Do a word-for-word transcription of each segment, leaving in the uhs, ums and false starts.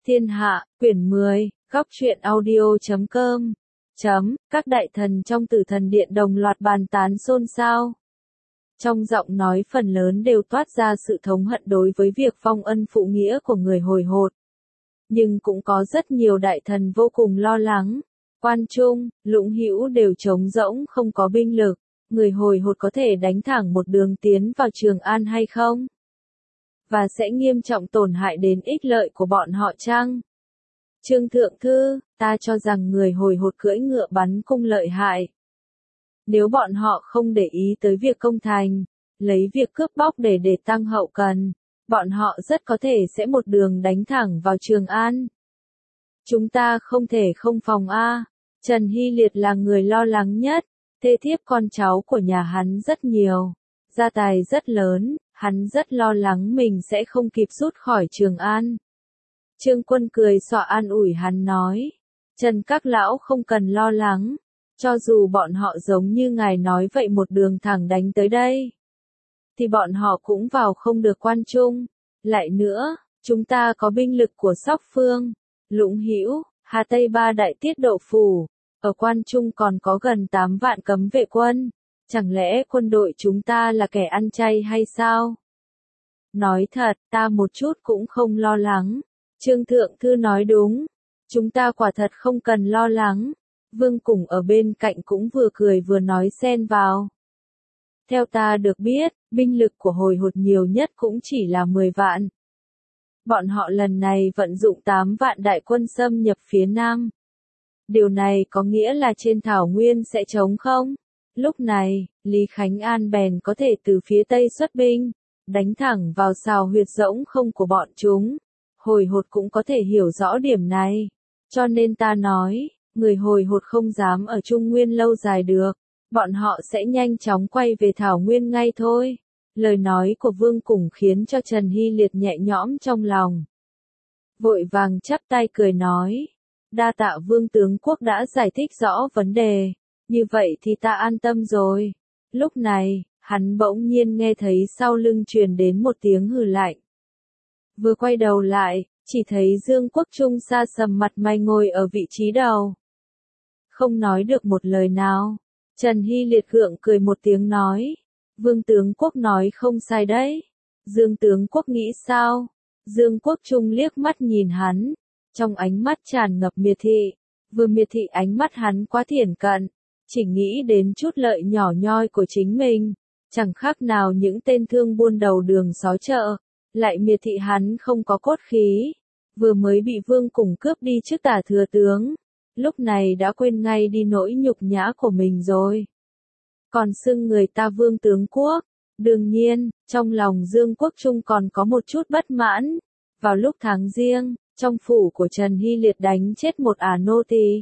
Thiên hạ, quyển mười, góc truyện audio chấm com, chấm, các đại thần trong Tử Thần Điện đồng loạt bàn tán xôn xao. Trong giọng nói phần lớn đều toát ra sự thống hận đối với việc vong ân phụ nghĩa của người hồi hột. Nhưng cũng có rất nhiều đại thần vô cùng lo lắng. Quan Trung, Lũng Hữu đều trống rỗng không có binh lực, người hồi hột có thể đánh thẳng một đường tiến vào Trường An hay không? Và sẽ nghiêm trọng tổn hại đến ích lợi của bọn họ chăng? Trương Thượng Thư, ta cho rằng người hồi hột cưỡi ngựa bắn cung lợi hại. Nếu bọn họ không để ý tới việc công thành, lấy việc cướp bóc để để tăng hậu cần, bọn họ rất có thể sẽ một đường đánh thẳng vào Trường An. Chúng ta không thể không phòng a. Trần Hy Liệt là người lo lắng nhất, thê thiếp con cháu của nhà hắn rất nhiều, gia tài rất lớn, hắn rất lo lắng mình sẽ không kịp rút khỏi Trường An. Trương Quân cười xòa an ủi hắn nói, Trần các lão không cần lo lắng, cho dù bọn họ giống như ngài nói vậy một đường thẳng đánh tới đây, thì bọn họ cũng vào không được Quan Trung. Lại nữa, chúng ta có binh lực của Sóc Phương, Lũng Hữu, Hà Tây ba đại tiết độ phủ, ở Quan Trung còn có gần tám vạn cấm vệ quân, chẳng lẽ quân đội chúng ta là kẻ ăn chay hay sao? Nói thật, ta một chút cũng không lo lắng. Trương Thượng Thư nói đúng, chúng ta quả thật không cần lo lắng. Vương Củng ở bên cạnh cũng vừa cười vừa nói xen vào. Theo ta được biết, binh lực của hồi hột nhiều nhất cũng chỉ là mười vạn. Bọn họ lần này vận dụng tám vạn đại quân xâm nhập phía Nam. Điều này có nghĩa là trên thảo nguyên sẽ trống không? Lúc này, Lý Khánh An bèn có thể từ phía Tây xuất binh, đánh thẳng vào sào huyệt rỗng không của bọn chúng. Hồi hột cũng có thể hiểu rõ điểm này. Cho nên ta nói, người hồi hột không dám ở Trung Nguyên lâu dài được. Bọn họ sẽ nhanh chóng quay về thảo nguyên ngay thôi. Lời nói của Vương Củng khiến cho Trần Hy Liệt nhẹ nhõm trong lòng. Vội vàng chắp tay cười nói. Đa tạ Vương Tướng Quốc đã giải thích rõ vấn đề. Như vậy thì ta an tâm rồi. Lúc này, hắn bỗng nhiên nghe thấy sau lưng truyền đến một tiếng hừ lạnh. Vừa quay đầu lại, chỉ thấy Dương Quốc Trung xa sầm mặt mày ngồi ở vị trí đầu. Không nói được một lời nào. Trần Hy Liệt gượng cười một tiếng nói. Vương Tướng Quốc nói không sai đấy. Dương Tướng Quốc nghĩ sao? Dương Quốc Trung liếc mắt nhìn hắn. Trong ánh mắt tràn ngập miệt thị. Vừa miệt thị ánh mắt hắn quá thiển cận. Chỉ nghĩ đến chút lợi nhỏ nhoi của chính mình. Chẳng khác nào những tên thương buôn đầu đường xó chợ. Lại miệt thị hắn không có cốt khí. Vừa mới bị Vương Củng cướp đi chức tả thừa tướng. Lúc này đã quên ngay đi nỗi nhục nhã của mình rồi. Còn xưng người ta Vương Tướng Quốc. Đương nhiên, trong lòng Dương Quốc Trung còn có một chút bất mãn. Vào lúc tháng Giêng, trong phủ của Trần Hy Liệt đánh chết một ả nô tỳ.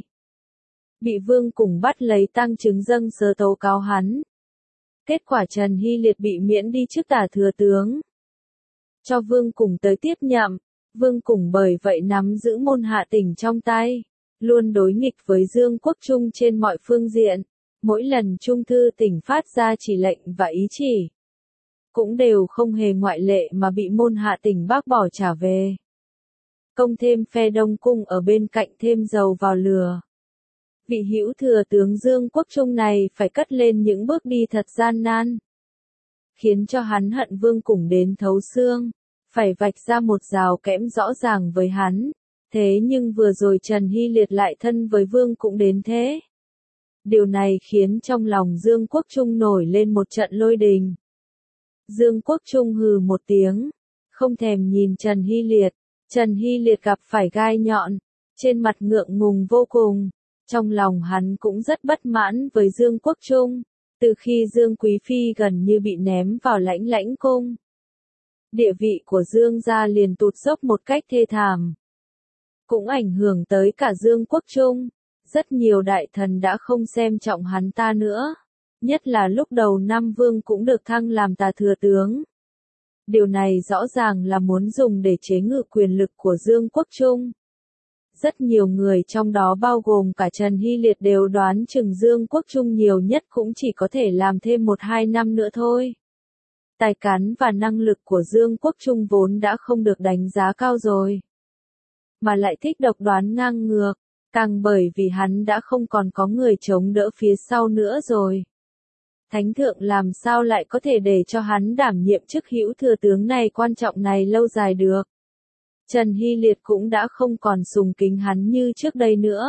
Bị Vương Củng bắt lấy tăng chứng dâng sớ tố cáo hắn. Kết quả Trần Hy Liệt bị miễn đi chức tả thừa tướng. Cho Vương Củng tới tiếp nhậm. Vương Củng bởi vậy nắm giữ môn hạ tỉnh trong tay. Luôn đối nghịch với Dương Quốc Trung trên mọi phương diện. Mỗi lần Trung thư tỉnh phát ra chỉ lệnh và ý chỉ, cũng đều không hề ngoại lệ mà bị môn hạ tỉnh bác bỏ trả về. Công thêm phe Đông Cung ở bên cạnh thêm dầu vào lửa. Vị hữu thừa tướng Dương Quốc Trung này phải cất lên những bước đi thật gian nan. Khiến cho hắn hận Vương Củng đến thấu xương. Phải vạch ra một rào kẽm rõ ràng với hắn. Thế nhưng vừa rồi Trần Hy Liệt lại thân với Vương cũng đến thế. Điều này khiến trong lòng Dương Quốc Trung nổi lên một trận lôi đình. Dương Quốc Trung hừ một tiếng, không thèm nhìn Trần Hy Liệt. Trần Hy Liệt gặp phải gai nhọn, trên mặt ngượng ngùng vô cùng. Trong lòng hắn cũng rất bất mãn với Dương Quốc Trung, từ khi Dương Quý Phi gần như bị ném vào lãnh lãnh cung. Địa vị của Dương gia liền tụt dốc một cách thê thảm. Cũng ảnh hưởng tới cả Dương Quốc Trung. Rất nhiều đại thần đã không xem trọng hắn ta nữa. Nhất là lúc đầu năm Vương cũng được thăng làm tả thừa tướng. Điều này rõ ràng là muốn dùng để chế ngự quyền lực của Dương Quốc Trung. Rất nhiều người trong đó bao gồm cả Trần Hy Liệt đều đoán chừng Dương Quốc Trung nhiều nhất cũng chỉ có thể làm thêm một hai năm nữa thôi. Tài cán và năng lực của Dương Quốc Trung vốn đã không được đánh giá cao rồi. mà lại thích độc đoán ngang ngược, càng bởi vì hắn đã không còn có người chống đỡ phía sau nữa rồi. Thánh thượng làm sao lại có thể để cho hắn đảm nhiệm chức hữu thừa tướng này quan trọng này lâu dài được. Trần Hy Liệt cũng đã không còn sùng kính hắn như trước đây nữa.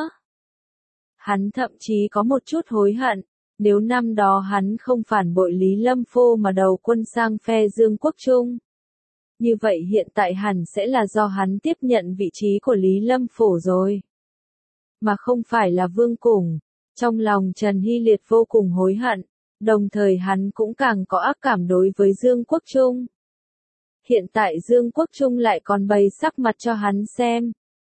Hắn thậm chí có một chút hối hận, nếu năm đó hắn không phản bội Lý Lâm Phô mà đầu quân sang phe Dương Quốc Trung. Như vậy hiện tại hẳn sẽ là do hắn tiếp nhận vị trí của Lý Lâm Phổ rồi. Mà không phải là Vương Củng. Trong lòng Trần Hy Liệt vô cùng hối hận, đồng thời hắn cũng càng có ác cảm đối với Dương Quốc Trung. Hiện tại Dương Quốc Trung lại còn bày sắc mặt cho hắn xem.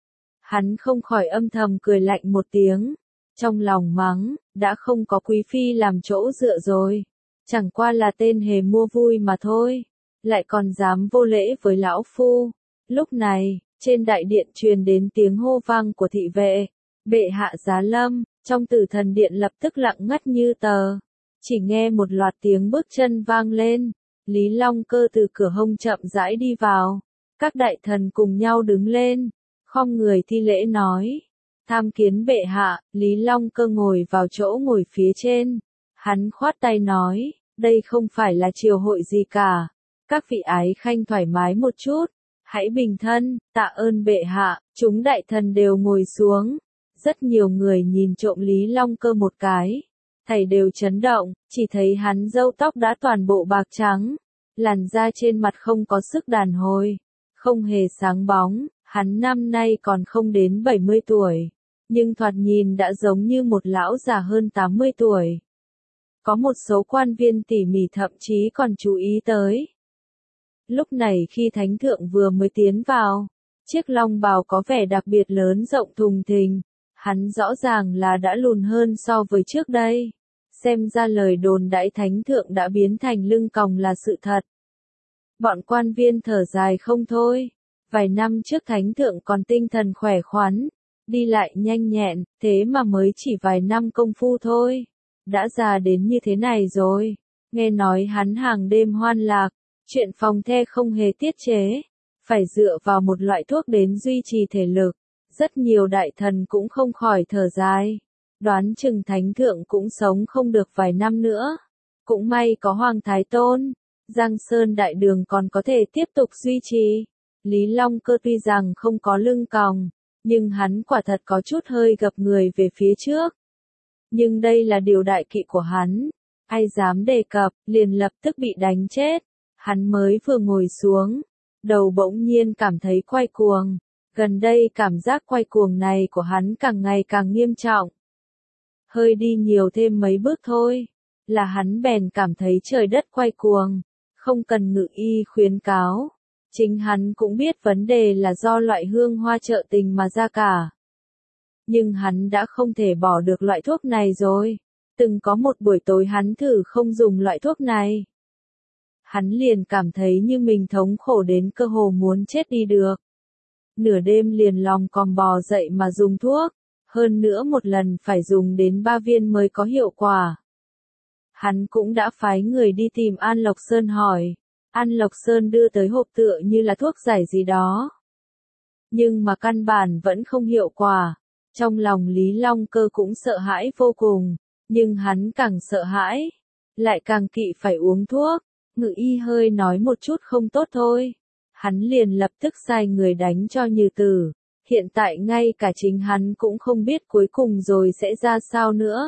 Hắn không khỏi âm thầm cười lạnh một tiếng. Trong lòng mắng, đã không có quý phi làm chỗ dựa rồi. Chẳng qua là tên hề mua vui mà thôi. Lại còn dám vô lễ với lão phu. Lúc này, trên đại điện truyền đến tiếng hô vang của thị vệ. Bệ hạ giá lâm, trong tử thần điện lập tức lặng ngắt như tờ. Chỉ nghe một loạt tiếng bước chân vang lên. Lý Long Cơ từ cửa hông chậm rãi đi vào. Các đại thần cùng nhau đứng lên. Khom người thi lễ nói. Tham kiến bệ hạ, Lý Long Cơ ngồi vào chỗ ngồi phía trên. Hắn khoát tay nói, đây không phải là triều hội gì cả. Các vị ái khanh thoải mái một chút. Hãy bình thân, tạ ơn bệ hạ, chúng đại thần đều ngồi xuống. Rất nhiều người nhìn trộm Lý Long Cơ một cái. Thầy đều chấn động, chỉ thấy hắn râu tóc đã toàn bộ bạc trắng. Làn da trên mặt không có sức đàn hồi. Không hề sáng bóng, hắn năm nay còn không đến bảy mươi tuổi. Nhưng thoạt nhìn đã giống như một lão già hơn tám mươi tuổi. Có một số quan viên tỉ mỉ thậm chí còn chú ý tới. Lúc này khi thánh thượng vừa mới tiến vào, chiếc long bào có vẻ đặc biệt lớn rộng thùng thình. Hắn rõ ràng là đã lùn hơn so với trước đây. Xem ra lời đồn đãi thánh thượng đã biến thành lưng còng là sự thật. Bọn quan viên thở dài không thôi. Vài năm trước thánh thượng còn tinh thần khỏe khoắn, đi lại nhanh nhẹn, thế mà mới chỉ vài năm công phu thôi. Đã già đến như thế này rồi. Nghe nói hắn hàng đêm hoan lạc, chuyện phòng the không hề tiết chế. Phải dựa vào một loại thuốc đến duy trì thể lực. Rất nhiều đại thần cũng không khỏi thở dài. Đoán chừng thánh thượng cũng sống không được vài năm nữa. Cũng may có Hoàng Thái Tôn, Giang Sơn đại đường còn có thể tiếp tục duy trì. Lý Long Cơ tuy rằng không có lưng còng, nhưng hắn quả thật có chút hơi gập người về phía trước. Nhưng đây là điều đại kỵ của hắn. Ai dám đề cập, liền lập tức bị đánh chết. Hắn mới vừa ngồi xuống, đầu bỗng nhiên cảm thấy quay cuồng. Gần đây cảm giác quay cuồng này của hắn càng ngày càng nghiêm trọng. Hơi đi nhiều thêm mấy bước thôi, là hắn bèn cảm thấy trời đất quay cuồng, không cần ngự y khuyến cáo. Chính hắn cũng biết vấn đề là do loại hương hoa trợ tình mà ra cả. Nhưng hắn đã không thể bỏ được loại thuốc này rồi. Từng có một buổi tối hắn thử không dùng loại thuốc này. Hắn liền cảm thấy như mình thống khổ đến cơ hồ muốn chết đi được. Nửa đêm liền lòng còm bò dậy mà dùng thuốc, hơn nữa một lần phải dùng đến ba viên mới có hiệu quả. Hắn cũng đã phái người đi tìm An Lộc Sơn hỏi, An Lộc Sơn đưa tới hộp tựa như là thuốc giải gì đó. Nhưng mà căn bản vẫn không hiệu quả, trong lòng Lý Long Cơ cũng sợ hãi vô cùng, nhưng hắn càng sợ hãi, lại càng kỵ phải uống thuốc, ngự y hơi nói một chút không tốt thôi. Hắn liền lập tức sai người đánh cho Như Tử, hiện tại ngay cả chính hắn cũng không biết cuối cùng rồi sẽ ra sao nữa.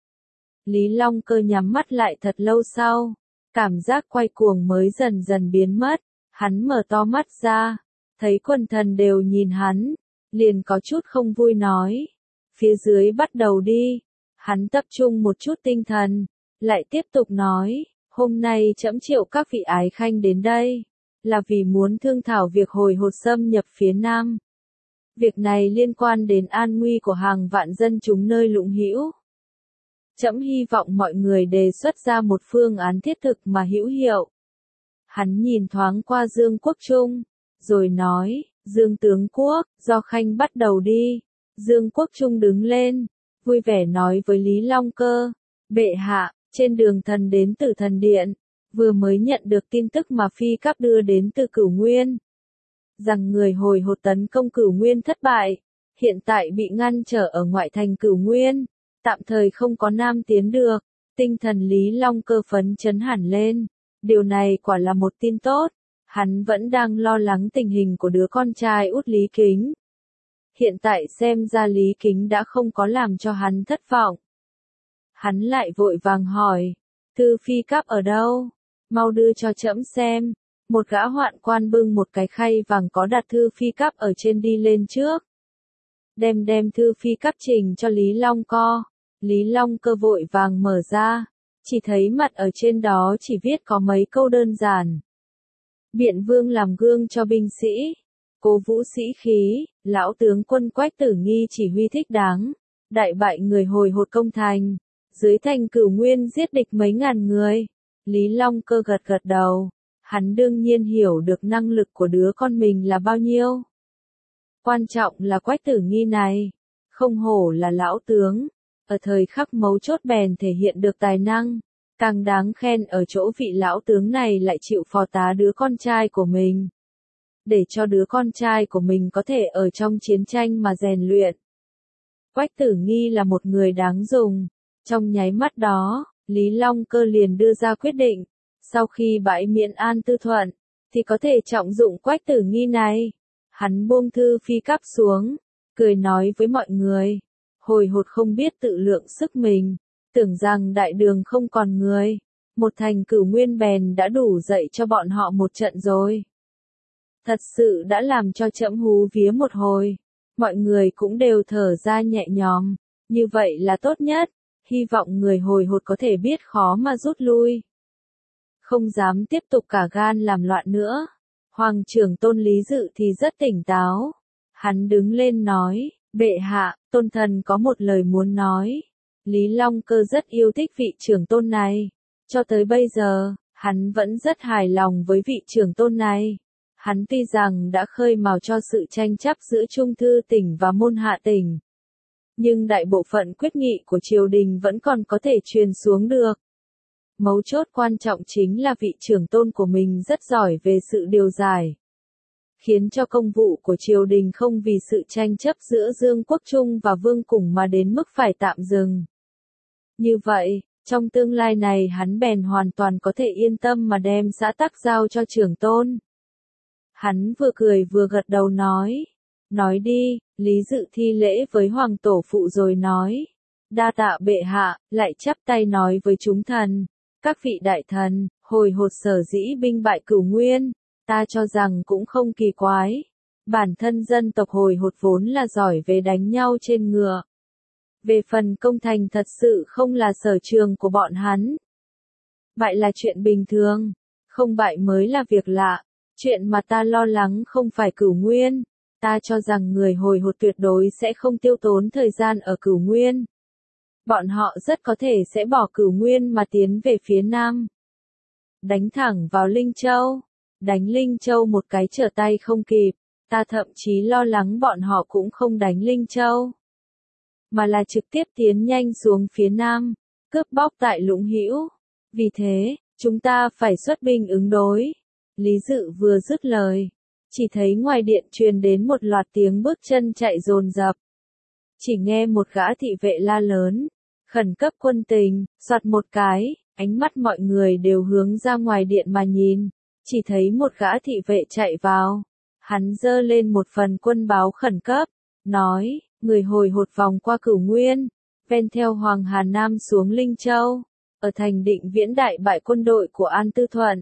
Lý Long Cơ nhắm mắt lại thật lâu sau, cảm giác quay cuồng mới dần dần biến mất, hắn mở to mắt ra, thấy quần thần đều nhìn hắn, liền có chút không vui nói, phía dưới bắt đầu đi. Hắn tập trung một chút tinh thần, lại tiếp tục nói, hôm nay trẫm triệu các vị ái khanh đến đây, là vì muốn thương thảo việc hồi hột xâm nhập phía Nam. Việc này liên quan đến an nguy của hàng vạn dân chúng nơi Lũng Hữu. Trẫm hy vọng mọi người đề xuất ra một phương án thiết thực mà hữu hiệu. Hắn nhìn thoáng qua Dương Quốc Trung, rồi nói, Dương tướng quốc, do khanh bắt đầu đi. Dương Quốc Trung đứng lên, vui vẻ nói với Lý Long Cơ, bệ hạ, trên đường thần đến Tử Thần Điện, vừa mới nhận được tin tức mà phi cấp đưa đến từ Cửu Nguyên. rằng người hồi hột tấn công Cửu Nguyên thất bại, hiện tại bị ngăn trở ở ngoại thành Cửu Nguyên, tạm thời không có nam tiến được. Tinh thần Lý Long Cơ phấn chấn hẳn lên, điều này quả là một tin tốt, hắn vẫn đang lo lắng tình hình của đứa con trai út Lý Kính. Hiện tại xem ra Lý Kính đã không có làm cho hắn thất vọng. Hắn lại vội vàng hỏi, thư phi cáp ở đâu? Mau đưa cho trẫm xem. Một gã hoạn quan bưng một cái khay vàng có đặt thư phi cáp ở trên đi lên trước. Đem đem thư phi cáp trình cho Lý Long Co. Lý Long Cơ vội vàng mở ra, chỉ thấy mặt ở trên đó chỉ viết có mấy câu đơn giản. Biện vương làm gương cho binh sĩ, cố vũ sĩ khí, lão tướng quân Quách Tử Nghi chỉ huy thích đáng, đại bại người hồi hột công thành, dưới thành Cửu Nguyên giết địch mấy ngàn người. Lý Long Cơ gật gật đầu, hắn đương nhiên hiểu được năng lực của đứa con mình là bao nhiêu. Quan trọng là Quách Tử Nghi này, không hổ là lão tướng, ở thời khắc mấu chốt bèn thể hiện được tài năng, càng đáng khen ở chỗ vị lão tướng này lại chịu phò tá đứa con trai của mình. Để cho đứa con trai của mình có thể ở trong chiến tranh mà rèn luyện. Quách Tử Nghi là một người đáng dùng, trong nháy mắt đó, Lý Long Cơ liền đưa ra quyết định, sau khi bãi miễn An Tư Thuận, thì có thể trọng dụng Quách Tử Nghi này. Hắn buông thư phi cáp xuống, cười nói với mọi người, hồi hột không biết tự lượng sức mình, tưởng rằng đại đường không còn người, một thành Cửu Nguyên bèn đã đủ dậy cho bọn họ một trận rồi. Thật sự đã làm cho trẫm hú vía một hồi, mọi người cũng đều thở ra nhẹ nhõm, như vậy là tốt nhất, hy vọng người hồi hột có thể biết khó mà rút lui. Không dám tiếp tục cả gan làm loạn nữa. Hoàng trưởng Tôn Lý Dự thì rất tỉnh táo. Hắn đứng lên nói, bệ hạ, tôn thần có một lời muốn nói. Lý Long Cơ rất yêu thích vị trưởng tôn này. Cho tới bây giờ, hắn vẫn rất hài lòng với vị trưởng tôn này. Hắn tuy rằng đã khơi mào cho sự tranh chấp giữa Trung Thư tỉnh và Môn Hạ tỉnh. Nhưng đại bộ phận quyết nghị của triều đình vẫn còn có thể truyền xuống được. Mấu chốt quan trọng chính là vị trưởng tôn của mình rất giỏi về sự điều giải. Khiến cho công vụ của triều đình không vì sự tranh chấp giữa Dương Quốc Trung và Vương Củng mà đến mức phải tạm dừng. Như vậy, trong tương lai này hắn bèn hoàn toàn có thể yên tâm mà đem xã tắc giao cho trưởng tôn. Hắn vừa cười vừa gật đầu nói. Nói đi, Lý Dự thi lễ với hoàng tổ phụ rồi nói. Đa tạ bệ hạ, lại chắp tay nói với chúng thần. Các vị đại thần, hồi hột sở dĩ binh bại Cửu Nguyên, ta cho rằng cũng không kỳ quái. Bản thân dân tộc hồi hột vốn là giỏi về đánh nhau trên ngựa. Về phần công thành thật sự không là sở trường của bọn hắn. Bại là chuyện bình thường, không bại mới là việc lạ. Chuyện mà ta lo lắng không phải Cửu Nguyên. Ta cho rằng người hồi hột tuyệt đối sẽ không tiêu tốn thời gian ở Cửu Nguyên. Bọn họ rất có thể sẽ bỏ Cửu Nguyên mà tiến về phía Nam. Đánh thẳng vào Linh Châu. Đánh Linh Châu một cái trở tay không kịp. Ta thậm chí lo lắng bọn họ cũng không đánh Linh Châu. Mà là trực tiếp tiến nhanh xuống phía Nam. Cướp bóc tại Lũng Hữu. Vì thế, chúng ta phải xuất binh ứng đối. Lý Dự vừa dứt lời. Chỉ thấy ngoài điện truyền đến một loạt tiếng bước chân chạy dồn dập. Chỉ nghe một gã thị vệ la lớn. Khẩn cấp quân tình, soạt một cái, ánh mắt mọi người đều hướng ra ngoài điện mà nhìn. Chỉ thấy một gã thị vệ chạy vào. Hắn giơ lên một phần quân báo khẩn cấp. Nói, người hồi hột vòng qua Cửu Nguyên. Ven theo Hoàng Hà Nam xuống Linh Châu. Ở thành Định Viễn đại bại quân đội của An Tư Thuận.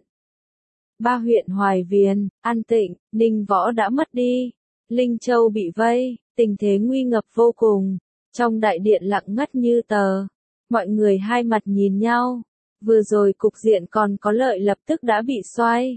Ba huyện Hoài Viền, An Tịnh, Ninh Võ đã mất đi. Linh Châu bị vây, tình thế nguy ngập vô cùng. Trong đại điện lặng ngắt như tờ. Mọi người hai mặt nhìn nhau. Vừa rồi cục diện còn có lợi lập tức đã bị xoay.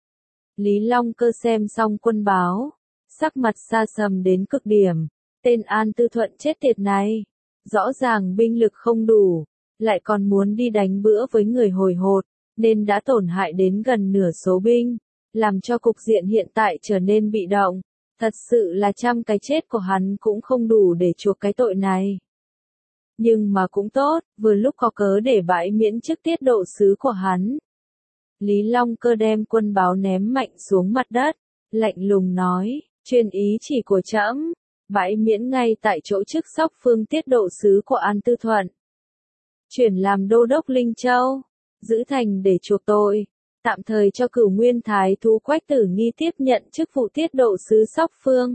Lý Long Cơ xem xong quân báo. Sắc mặt xa sầm đến cực điểm. Tên An Tư Thuận chết tiệt này. Rõ ràng binh lực không đủ. Lại còn muốn đi đánh bữa với người hồi hột. Nên đã tổn hại đến gần nửa số binh. Làm cho cục diện hiện tại trở nên bị động. Thật sự là trăm cái chết của hắn cũng không đủ để chuộc cái tội này. Nhưng mà cũng tốt, vừa lúc có cớ để bãi miễn chức tiết độ sứ của hắn. Lý Long Cơ đem quân báo ném mạnh xuống mặt đất. lạnh lùng nói, truyền ý chỉ của trẫm, bãi miễn ngay tại chỗ chức Sóc Phương tiết độ sứ của An Tư Thuận. Chuyển làm đô đốc Linh Châu, giữ thành để chuộc tội, tạm thời cho Cửu Nguyên Thái thú Quách Tử Nghi tiếp nhận chức vụ tiết độ sứ Sóc Phương.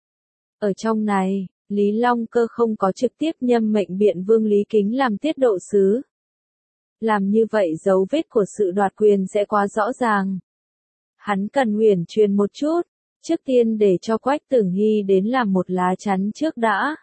Ở trong này, Lý Long Cơ không có trực tiếp nhâm mệnh Biện Vương Lý Kính làm tiết độ sứ. Làm như vậy dấu vết của sự đoạt quyền sẽ quá rõ ràng. Hắn cần uyển chuyển một chút, trước tiên để cho Quách Tử Nghi đến làm một lá chắn trước đã.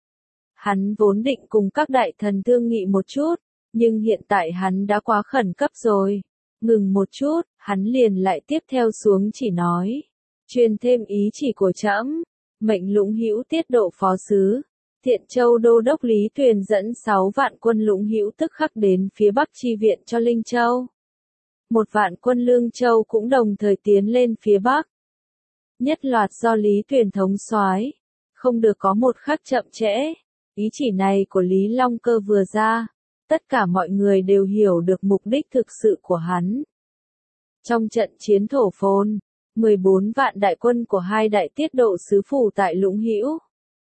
Hắn vốn định cùng các đại thần thương nghị một chút, nhưng hiện tại hắn đã quá khẩn cấp rồi. Ngừng một chút, hắn liền lại tiếp theo xuống chỉ nói. Truyền thêm ý chỉ của trẫm, mệnh Lũng Hữu tiết độ phó sứ. Thiện Châu đô đốc Lý Tuyền dẫn sáu vạn quân Lũng Hữu tức khắc đến phía bắc chi viện cho Linh Châu. Một vạn quân Lương Châu cũng đồng thời tiến lên phía bắc. Nhất loạt do Lý Tuyền thống soái, không được có một khắc chậm trễ. Ý chỉ này của Lý Long Cơ vừa ra, tất cả mọi người đều hiểu được mục đích thực sự của hắn. Trong trận chiến Thổ Phồn, mười bốn vạn đại quân của hai đại tiết độ sứ phủ tại Lũng Hữu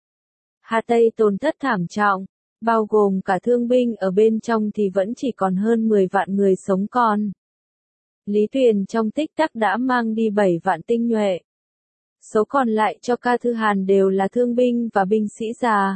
Hà Tây tổn thất thảm trọng, bao gồm cả thương binh ở bên trong thì vẫn chỉ còn hơn mười vạn người sống còn. Lý Tuyền trong tích tắc đã mang đi bảy vạn tinh nhuệ. Số còn lại cho Ca Thư Hàn đều là thương binh và binh sĩ già.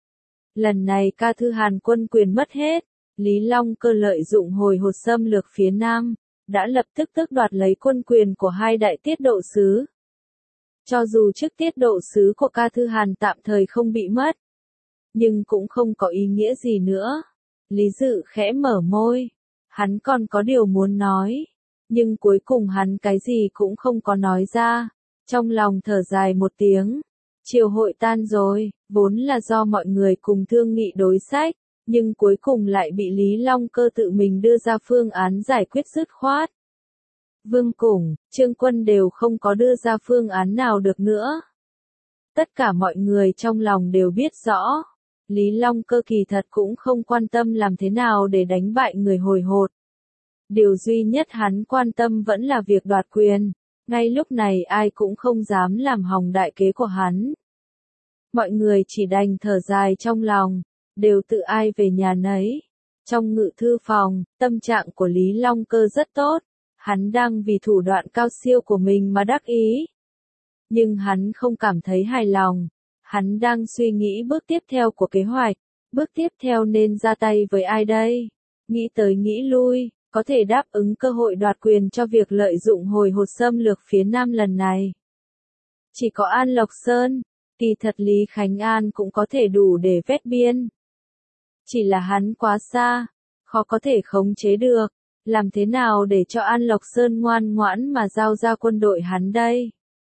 Lần này Ca Thư Hàn quân quyền mất hết, Lý Long Cơ lợi dụng hồi hột xâm lược phía Nam, đã lập tức tước đoạt lấy quân quyền của hai đại tiết độ sứ. Cho dù chức tiết độ sứ của Ca Thư Hàn tạm thời không bị mất, nhưng cũng không có ý nghĩa gì nữa. Lý Dự khẽ mở môi, hắn còn có điều muốn nói, nhưng cuối cùng hắn cái gì cũng không có nói ra, trong lòng thở dài một tiếng. Triều hội tan rồi, vốn là do mọi người cùng thương nghị đối sách, nhưng cuối cùng lại bị Lý Long Cơ tự mình đưa ra phương án giải quyết dứt khoát. Vương Củng, Trương Quân đều không có đưa ra phương án nào được nữa. Tất cả mọi người trong lòng đều biết rõ, Lý Long Cơ kỳ thật cũng không quan tâm làm thế nào để đánh bại người hồi hột. Điều duy nhất hắn quan tâm vẫn là việc đoạt quyền, ngay lúc này ai cũng không dám làm hỏng đại kế của hắn. Mọi người chỉ đành thở dài trong lòng, đều tự ai về nhà nấy. Trong ngự thư phòng, tâm trạng của Lý Long Cơ rất tốt, hắn đang vì thủ đoạn cao siêu của mình mà đắc ý. Nhưng hắn không cảm thấy hài lòng, hắn đang suy nghĩ bước tiếp theo của kế hoạch, bước tiếp theo nên ra tay với ai đây? Nghĩ tới nghĩ lui, có thể đáp ứng cơ hội đoạt quyền cho việc lợi dụng hồi hột xâm lược phía Nam lần này. Chỉ có An Lộc Sơn, kỳ thật Lý Khánh An cũng có thể đủ để vét biên. Chỉ là hắn quá xa, khó có thể khống chế được, làm thế nào để cho An Lộc Sơn ngoan ngoãn mà giao ra quân đội hắn đây?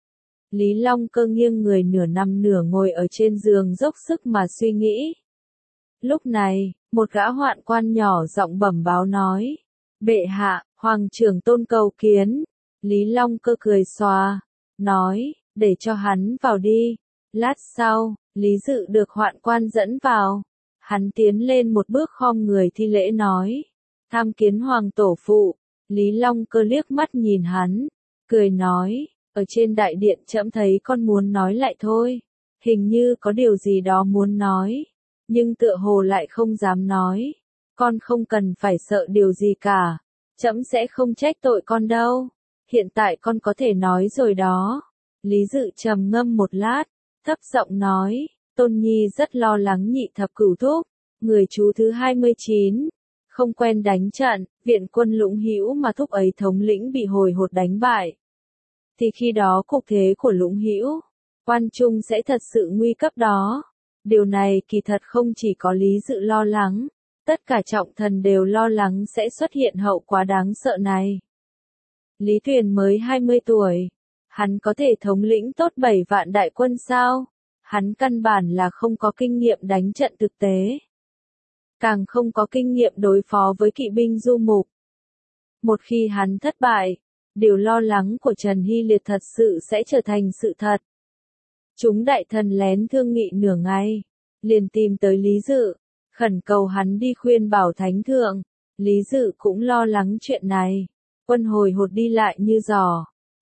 Lý Long Cơ nghiêng người nửa nằm nửa ngồi ở trên giường dốc sức mà suy nghĩ. Lúc này, một gã hoạn quan nhỏ giọng bẩm báo nói, bệ hạ, hoàng trưởng tôn cầu kiến. Lý Long Cơ cười xòa, nói, để cho hắn vào đi. Lát sau, Lý Dự được hoạn quan dẫn vào. Hắn tiến lên một bước khom người thi lễ nói, tham kiến hoàng tổ phụ. Lý Long Cơ liếc mắt nhìn hắn, cười nói, ở trên đại điện trẫm thấy con muốn nói lại thôi, hình như có điều gì đó muốn nói, nhưng tựa hồ lại không dám nói. Con không cần phải sợ điều gì cả, trẫm sẽ không trách tội con đâu, hiện tại con có thể nói rồi đó. Lý Dự trầm ngâm một lát, thấp giọng nói, Tôn Nhi rất lo lắng nhị thập cửu thúc, người chú thứ hai mươi chín, không quen đánh trận, viện quân Lũng Hữu mà thúc ấy thống lĩnh bị hồi hột đánh bại. Thì khi đó cục thế của Lũng Hữu, Quan Trung sẽ thật sự nguy cấp đó. Điều này kỳ thật không chỉ có Lý Dự lo lắng, tất cả trọng thần đều lo lắng sẽ xuất hiện hậu quả đáng sợ này. Lý Tuyền mới hai mươi tuổi, hắn có thể thống lĩnh tốt bảy vạn đại quân sao? Hắn căn bản là không có kinh nghiệm đánh trận thực tế, càng không có kinh nghiệm đối phó với kỵ binh du mục. Một khi hắn thất bại, điều lo lắng của Trần Hy Liệt thật sự sẽ trở thành sự thật. Chúng đại thần lén thương nghị nửa ngày, liền tìm tới Lý Dự, khẩn cầu hắn đi khuyên bảo thánh thượng. Lý Dự cũng lo lắng chuyện này, quân hồi hột đi lại như giò,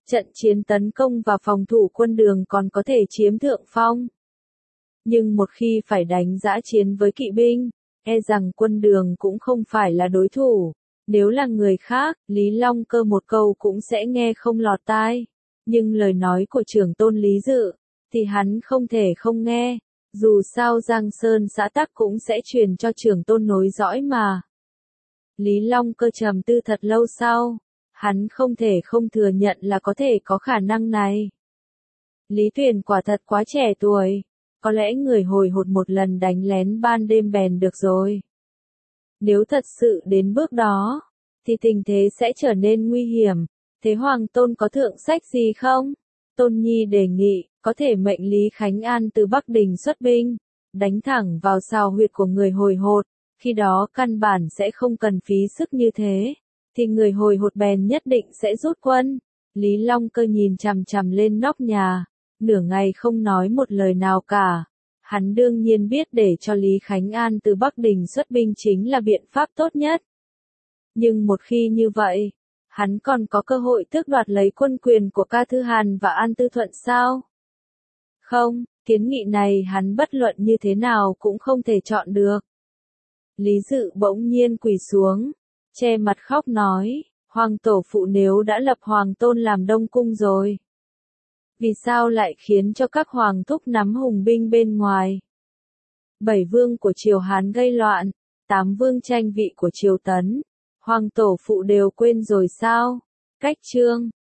trận chiến tấn công và phòng thủ quân Đường còn có thể chiếm thượng phong. Nhưng một khi phải đánh dã chiến với kỵ binh, e rằng quân Đường cũng không phải là đối thủ. Nếu là người khác, Lý Long Cơ một câu cũng sẽ nghe không lọt tai. Nhưng lời nói của trưởng tôn Lý Dự, thì hắn không thể không nghe. Dù sao Giang Sơn xã tắc cũng sẽ truyền cho trưởng tôn nối dõi mà. Lý Long Cơ trầm tư thật lâu sau. Hắn không thể không thừa nhận là có thể có khả năng này. Lý Tuyền quả thật quá trẻ tuổi. Có lẽ người hồi hột một lần đánh lén ban đêm bèn được rồi. Nếu thật sự đến bước đó, thì tình thế sẽ trở nên nguy hiểm. Thế Hoàng Tôn có thượng sách gì không? Tôn Nhi đề nghị, có thể mệnh Lý Khánh An từ Bắc Đình xuất binh, đánh thẳng vào sào huyệt của người hồi hột. Khi đó căn bản sẽ không cần phí sức như thế, thì người hồi hột bèn nhất định sẽ rút quân. Lý Long Cơ nhìn chằm chằm lên nóc nhà, nửa ngày không nói một lời nào cả. Hắn đương nhiên biết để cho Lý Khánh An từ Bắc Đình xuất binh chính là biện pháp tốt nhất. Nhưng một khi như vậy, hắn còn có cơ hội tước đoạt lấy quân quyền của Ca Thư Hàn và An Tư Thuận sao? Không, kiến nghị này hắn bất luận như thế nào cũng không thể chọn được. Lý Dự bỗng nhiên quỳ xuống, che mặt khóc nói, Hoàng tổ phụ nếu đã lập Hoàng Tôn làm Đông Cung rồi, vì sao lại khiến cho các hoàng thúc nắm hùng binh bên ngoài? Bảy vương của triều Hán gây loạn, tám vương tranh vị của triều Tấn, Hoàng tổ phụ đều quên rồi sao? Cách chương